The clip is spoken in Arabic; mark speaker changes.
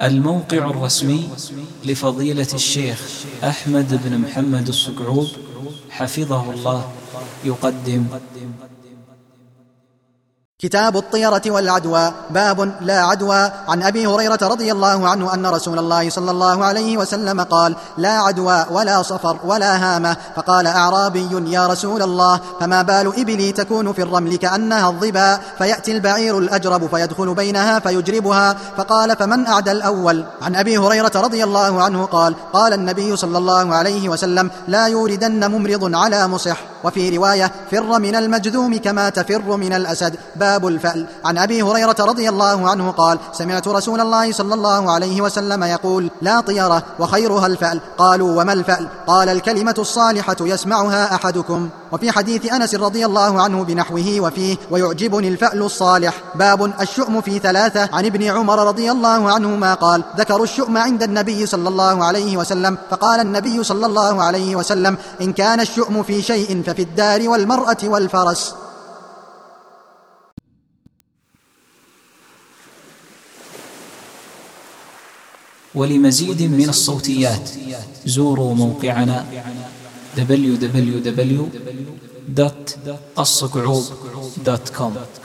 Speaker 1: الموقع الرسمي لفضيلة الشيخ أحمد بن محمد الصقعوب حفظه الله يقدم
Speaker 2: كتاب الطيرة والعدوى. باب لا عدوى. عن أبي هريرة رضي الله عنه أن رسول الله صلى الله عليه وسلم قال: لا عدوى ولا صفر ولا هامة. فقال أعرابي: يا رسول الله، فما بال إبلي تكون في الرمل كأنها الظبا، فيأتي البعير الأجرب فيدخل بينها فيجربها. فقال: فمن أعدى الأول؟ عن أبي هريرة رضي الله عنه قال: قال النبي صلى الله عليه وسلم: لا يوردن ممرض على مصح. وفي رواية: فر من المجذوم كما تفر من الأسد. باب الفأل. عن أبي هريرة رضي الله عنه قال: سمعت رسول الله صلى الله عليه وسلم يقول: لا طيرة وخيرها الفأل. قالوا: وما الفأل؟ قال: الكلمة الصالحة يسمعها أحدكم. وفي حديث أنس رضي الله عنه بنحوه وفيه: ويعجبني الفأل الصالح. باب الشؤم في ثلاثة. عن ابن عمر رضي الله عنهما قال: ذكروا الشؤم عند النبي صلى الله عليه وسلم، فقال النبي صلى الله عليه وسلم: إن كان الشؤم في شيء ففي الدار والمرأة والفرس.
Speaker 1: ولمزيد من الصوتيات زوروا موقعنا www.الصقعوب.com.